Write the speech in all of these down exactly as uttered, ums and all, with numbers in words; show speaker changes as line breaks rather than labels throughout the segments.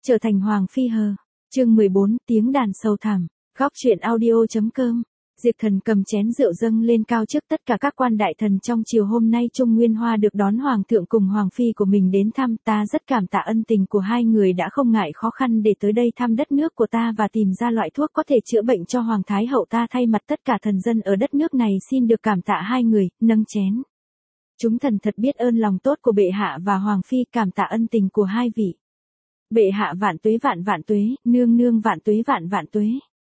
Trở thành Hoàng Phi hờ. Chương mười bốn, tiếng đàn sầu thẳm. Góc truyện audio.com. Diệp Thần cầm chén rượu dâng lên cao trước tất cả các quan đại thần trong chiều hôm nay Trung Nguyên Hoa được đón Hoàng thượng cùng Hoàng Phi của mình đến thăm, ta rất cảm tạ ân tình của hai người đã không ngại khó khăn để tới đây thăm đất nước của ta và tìm ra loại thuốc có thể chữa bệnh cho Hoàng Thái Hậu ta. Thay mặt tất cả thần dân ở đất nước này xin được cảm tạ hai người, nâng chén. Chúng thần thật biết ơn lòng tốt của bệ hạ và Hoàng Phi, cảm tạ ân tình của hai vị. Bệ hạ vạn tuế vạn vạn tuế, nương nương vạn tuế vạn vạn tuế.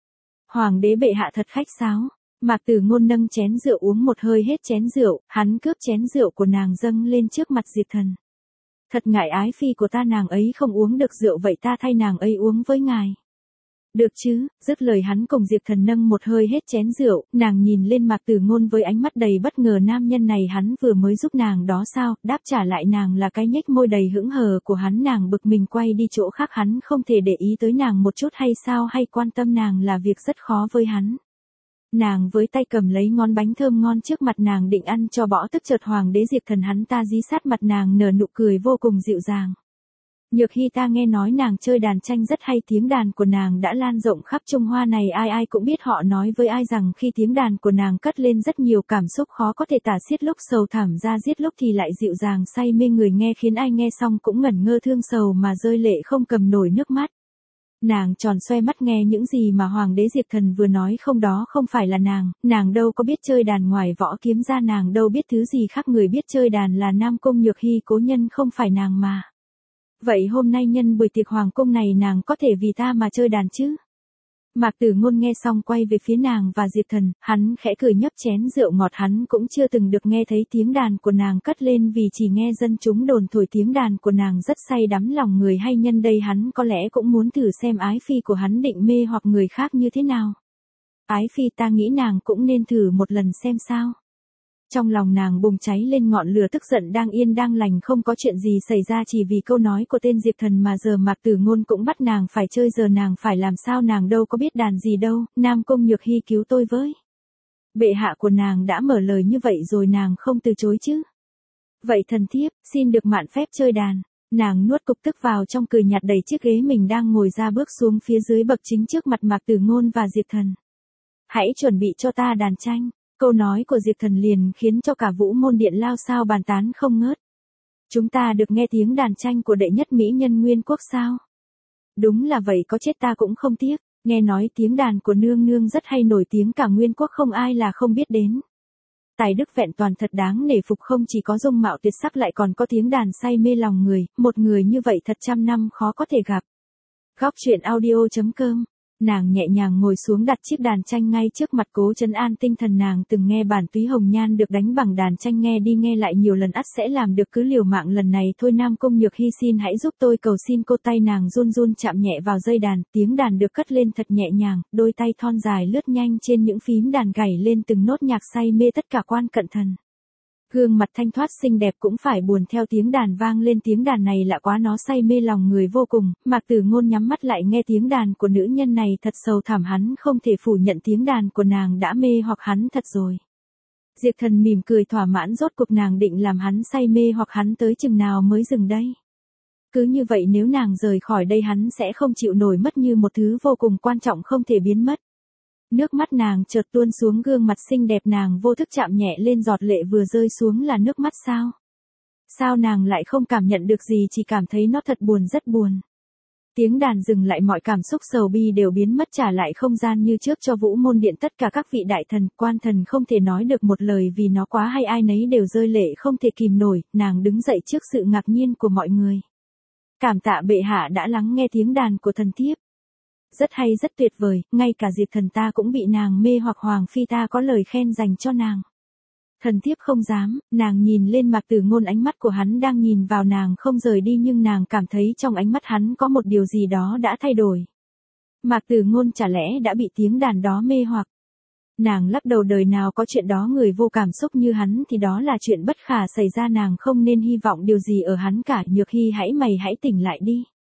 Hoàng đế bệ hạ thật khách sáo. Mạc Tử Ngôn nâng chén rượu uống một hơi hết chén rượu, hắn cướp chén rượu của nàng dâng lên trước mặt Diệp Thần. Thật ngại ái phi của ta, nàng ấy không uống được rượu, vậy ta thay nàng ấy uống với ngài. Được chứ? Dứt lời hắn cùng Diệp Thần nâng một hơi hết chén rượu, nàng nhìn lên Mạc Tử Ngôn với ánh mắt đầy bất ngờ, nam nhân này hắn vừa mới giúp nàng đó sao? Đáp trả lại nàng là cái nhếch môi đầy hững hờ của hắn. Nàng bực mình quay đi chỗ khác, hắn không thể để ý tới nàng một chút hay sao? Hay quan tâm nàng là việc rất khó với hắn. Nàng với tay cầm lấy ngón bánh thơm ngon trước mặt nàng định ăn cho bỏ tức, chợt Hoàng đế Diệp Thần hắn ta dí sát mặt nàng nở nụ cười vô cùng dịu dàng. Nhược Hy, ta nghe nói nàng chơi đàn tranh rất hay, tiếng đàn của nàng đã lan rộng khắp Trung Hoa này, ai ai cũng biết. Họ nói với ai rằng khi tiếng đàn của nàng cất lên rất nhiều cảm xúc khó có thể tả xiết, lúc sầu thảm ra diết, lúc thì lại dịu dàng say mê người nghe, khiến ai nghe xong cũng ngẩn ngơ thương sầu mà rơi lệ không cầm nổi nước mắt. Nàng tròn xoe mắt nghe những gì mà Hoàng đế Diệp Thần vừa nói, không, đó không phải là nàng, nàng đâu có biết chơi đàn, ngoài võ kiếm ra nàng đâu biết thứ gì khác, người biết chơi đàn là Nam Cung Nhược Hy cố nhân, không phải nàng mà. Vậy hôm nay nhân buổi tiệc hoàng cung này nàng có thể vì ta mà chơi đàn chứ? Mạc Tử Ngôn nghe xong quay về phía nàng và Diệp Thần, hắn khẽ cười nhấp chén rượu ngọt, hắn cũng chưa từng được nghe thấy tiếng đàn của nàng cất lên, vì chỉ nghe dân chúng đồn thổi tiếng đàn của nàng rất say đắm lòng người, hay nhân đây hắn có lẽ cũng muốn thử xem ái phi của hắn định mê hoặc người khác như thế nào. Ái phi, ta nghĩ nàng cũng nên thử một lần xem sao. Trong lòng nàng bùng cháy lên ngọn lửa tức giận, đang yên đang lành không có chuyện gì xảy ra, chỉ vì câu nói của tên Diệp Thần mà giờ Mạc Tử Ngôn cũng bắt nàng phải chơi, giờ nàng phải làm sao? Nàng đâu có biết đàn gì đâu. Nam Cung Nhược Hy, cứu tôi với. Bệ hạ của nàng đã mở lời như vậy rồi, nàng không từ chối chứ? Vậy thần thiếp xin được mạn phép chơi đàn. Nàng nuốt cục tức vào trong, cười nhạt đẩy chiếc ghế mình đang ngồi ra, bước xuống phía dưới bậc chính trước mặt Mạc Tử Ngôn và Diệp Thần. Hãy chuẩn bị cho ta đàn tranh. Câu nói của Diệp Thần liền khiến cho cả Vũ Môn Điện lao xao bàn tán không ngớt. Chúng ta được nghe tiếng đàn tranh của đệ nhất mỹ nhân Nguyên Quốc sao? Đúng là vậy, có chết ta cũng không tiếc. Nghe nói tiếng đàn của nương nương rất hay, nổi tiếng cả Nguyên Quốc, không ai là không biết đến. Tài đức vẹn toàn thật đáng nể phục, không chỉ có dung mạo tuyệt sắc lại còn có tiếng đàn say mê lòng người, một người như vậy thật trăm năm khó có thể gặp. Góc truyện audio.com. Nàng nhẹ nhàng ngồi xuống, đặt chiếc đàn tranh ngay trước mặt, cố trấn an tinh thần. Nàng từng nghe bản túy hồng nhan được đánh bằng đàn tranh, nghe đi nghe lại nhiều lần ắt sẽ làm được, cứ liều mạng lần này thôi. Nam Cung Nhược Hy, xin hãy giúp tôi, cầu xin cô. Tay nàng run run chạm nhẹ vào dây đàn, tiếng đàn được cất lên thật nhẹ nhàng, đôi tay thon dài lướt nhanh trên những phím đàn, gảy lên từng nốt nhạc say mê tất cả quan cận thần. Gương mặt thanh thoát xinh đẹp cũng phải buồn theo tiếng đàn vang lên, tiếng đàn này lạ quá, nó say mê lòng người vô cùng. Mạc Tử Ngôn nhắm mắt lại nghe tiếng đàn của nữ nhân này thật sâu thẳm, hắn không thể phủ nhận tiếng đàn của nàng đã mê hoặc hắn thật rồi. Diệp Thần mỉm cười thỏa mãn, rốt cuộc nàng định làm hắn say mê hoặc hắn tới chừng nào mới dừng đây? Cứ như vậy nếu nàng rời khỏi đây hắn sẽ không chịu nổi, mất như một thứ vô cùng quan trọng không thể biến mất. Nước mắt nàng chợt tuôn xuống gương mặt xinh đẹp, nàng vô thức chạm nhẹ lên, giọt lệ vừa rơi xuống là nước mắt sao? Sao nàng lại không cảm nhận được gì, chỉ cảm thấy nó thật buồn, rất buồn. Tiếng đàn dừng lại, mọi cảm xúc sầu bi đều biến mất, trả lại không gian như trước cho Vũ Môn Điện tất cả các vị đại thần, quan thần không thể nói được một lời vì nó quá hay, ai nấy đều rơi lệ không thể kìm nổi. Nàng đứng dậy trước sự ngạc nhiên của mọi người. Cảm tạ bệ hạ đã lắng nghe tiếng đàn của thần thiếp. Rất hay, rất tuyệt vời, ngay cả Diệp Thần ta cũng bị nàng mê hoặc, Hoàng Phi ta có lời khen dành cho nàng. Thần thiếp không dám. Nàng nhìn lên Mạc Tử Ngôn, ánh mắt của hắn đang nhìn vào nàng không rời đi, nhưng nàng cảm thấy trong ánh mắt hắn có một điều gì đó đã thay đổi. Mạc Tử Ngôn chả lẽ đã bị tiếng đàn đó mê hoặc? Nàng lắc đầu, đời nào có chuyện đó, người vô cảm xúc như hắn thì đó là chuyện bất khả xảy ra, nàng không nên hy vọng điều gì ở hắn cả. Nhược Hy, hãy mày hãy tỉnh lại đi.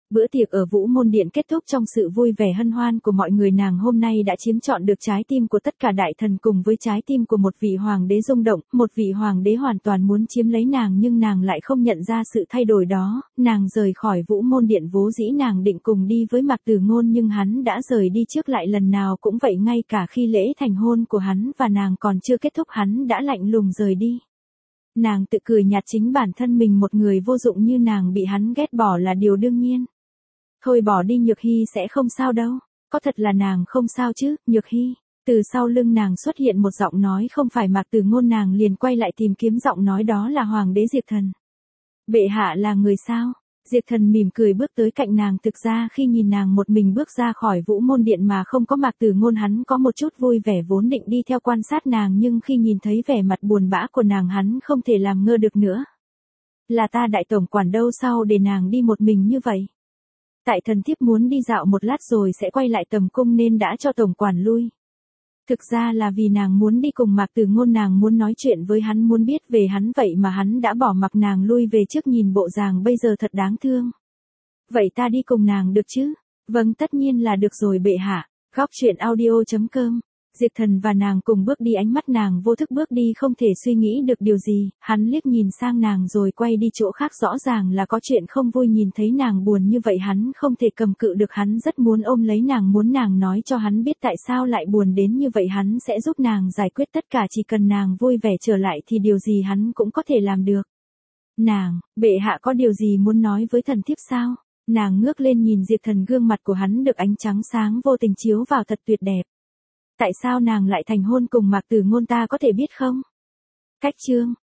Bữa tiệc ở Vũ Môn Điện kết thúc trong sự vui vẻ hân hoan của mọi người, nàng hôm nay đã chiếm trọn được trái tim của tất cả đại thần cùng với trái tim của một vị hoàng đế rung động, một vị hoàng đế hoàn toàn muốn chiếm lấy nàng nhưng nàng lại không nhận ra sự thay đổi đó, nàng rời khỏi Vũ Môn Điện vốn dĩ nàng định cùng đi với Mạc Tử Ngôn nhưng hắn đã rời đi trước, lại lần nào cũng vậy, ngay cả khi lễ thành hôn của hắn và nàng còn chưa kết thúc hắn đã lạnh lùng rời đi. Nàng tự cười nhạt, chính bản thân mình một người vô dụng như nàng bị hắn ghét bỏ là điều đương nhiên. Thôi bỏ đi, Nhược Hy sẽ không sao đâu. Có thật là nàng không sao chứ, Nhược Hy. Từ sau lưng nàng xuất hiện một giọng nói không phải Mạc Tử Ngôn, nàng liền quay lại tìm kiếm giọng nói đó là Hoàng đế Diệp Thần. Bệ hạ là người sao? Diệp Thần mỉm cười bước tới cạnh nàng, thực ra khi nhìn nàng một mình bước ra khỏi Vũ Môn Điện mà không có Mạc Tử Ngôn hắn có một chút vui vẻ, vốn định đi theo quan sát nàng nhưng khi nhìn thấy vẻ mặt buồn bã của nàng hắn không thể làm ngơ được nữa. Là ta đại tổng quản đâu sao để nàng đi một mình như vậy? Tại thần thiếp muốn đi dạo một lát rồi sẽ quay lại tầm cung nên đã cho tổng quản lui. Thực ra là vì nàng muốn đi cùng Mạc Tử Ngôn, nàng muốn nói chuyện với hắn, muốn biết về hắn, vậy mà hắn đã bỏ mặc nàng lui về trước, nhìn bộ dạng bây giờ thật đáng thương. Vậy ta đi cùng nàng được chứ? Vâng, tất nhiên là được rồi bệ hạ. Góc truyện audio chấm com. Diệp Thần và nàng cùng bước đi, ánh mắt nàng vô thức bước đi không thể suy nghĩ được điều gì, hắn liếc nhìn sang nàng rồi quay đi chỗ khác, rõ ràng là có chuyện không vui, nhìn thấy nàng buồn như vậy hắn không thể cầm cự được, hắn rất muốn ôm lấy nàng, muốn nàng nói cho hắn biết tại sao lại buồn đến như vậy, hắn sẽ giúp nàng giải quyết tất cả, chỉ cần nàng vui vẻ trở lại thì điều gì hắn cũng có thể làm được. Nàng, bệ hạ có điều gì muốn nói với thần thiếp sao? Nàng ngước lên nhìn Diệp Thần, gương mặt của hắn được ánh trắng sáng vô tình chiếu vào thật tuyệt đẹp. Tại sao nàng lại thành hôn cùng Mạc Tử Ngôn ta có thể biết không? Cách chương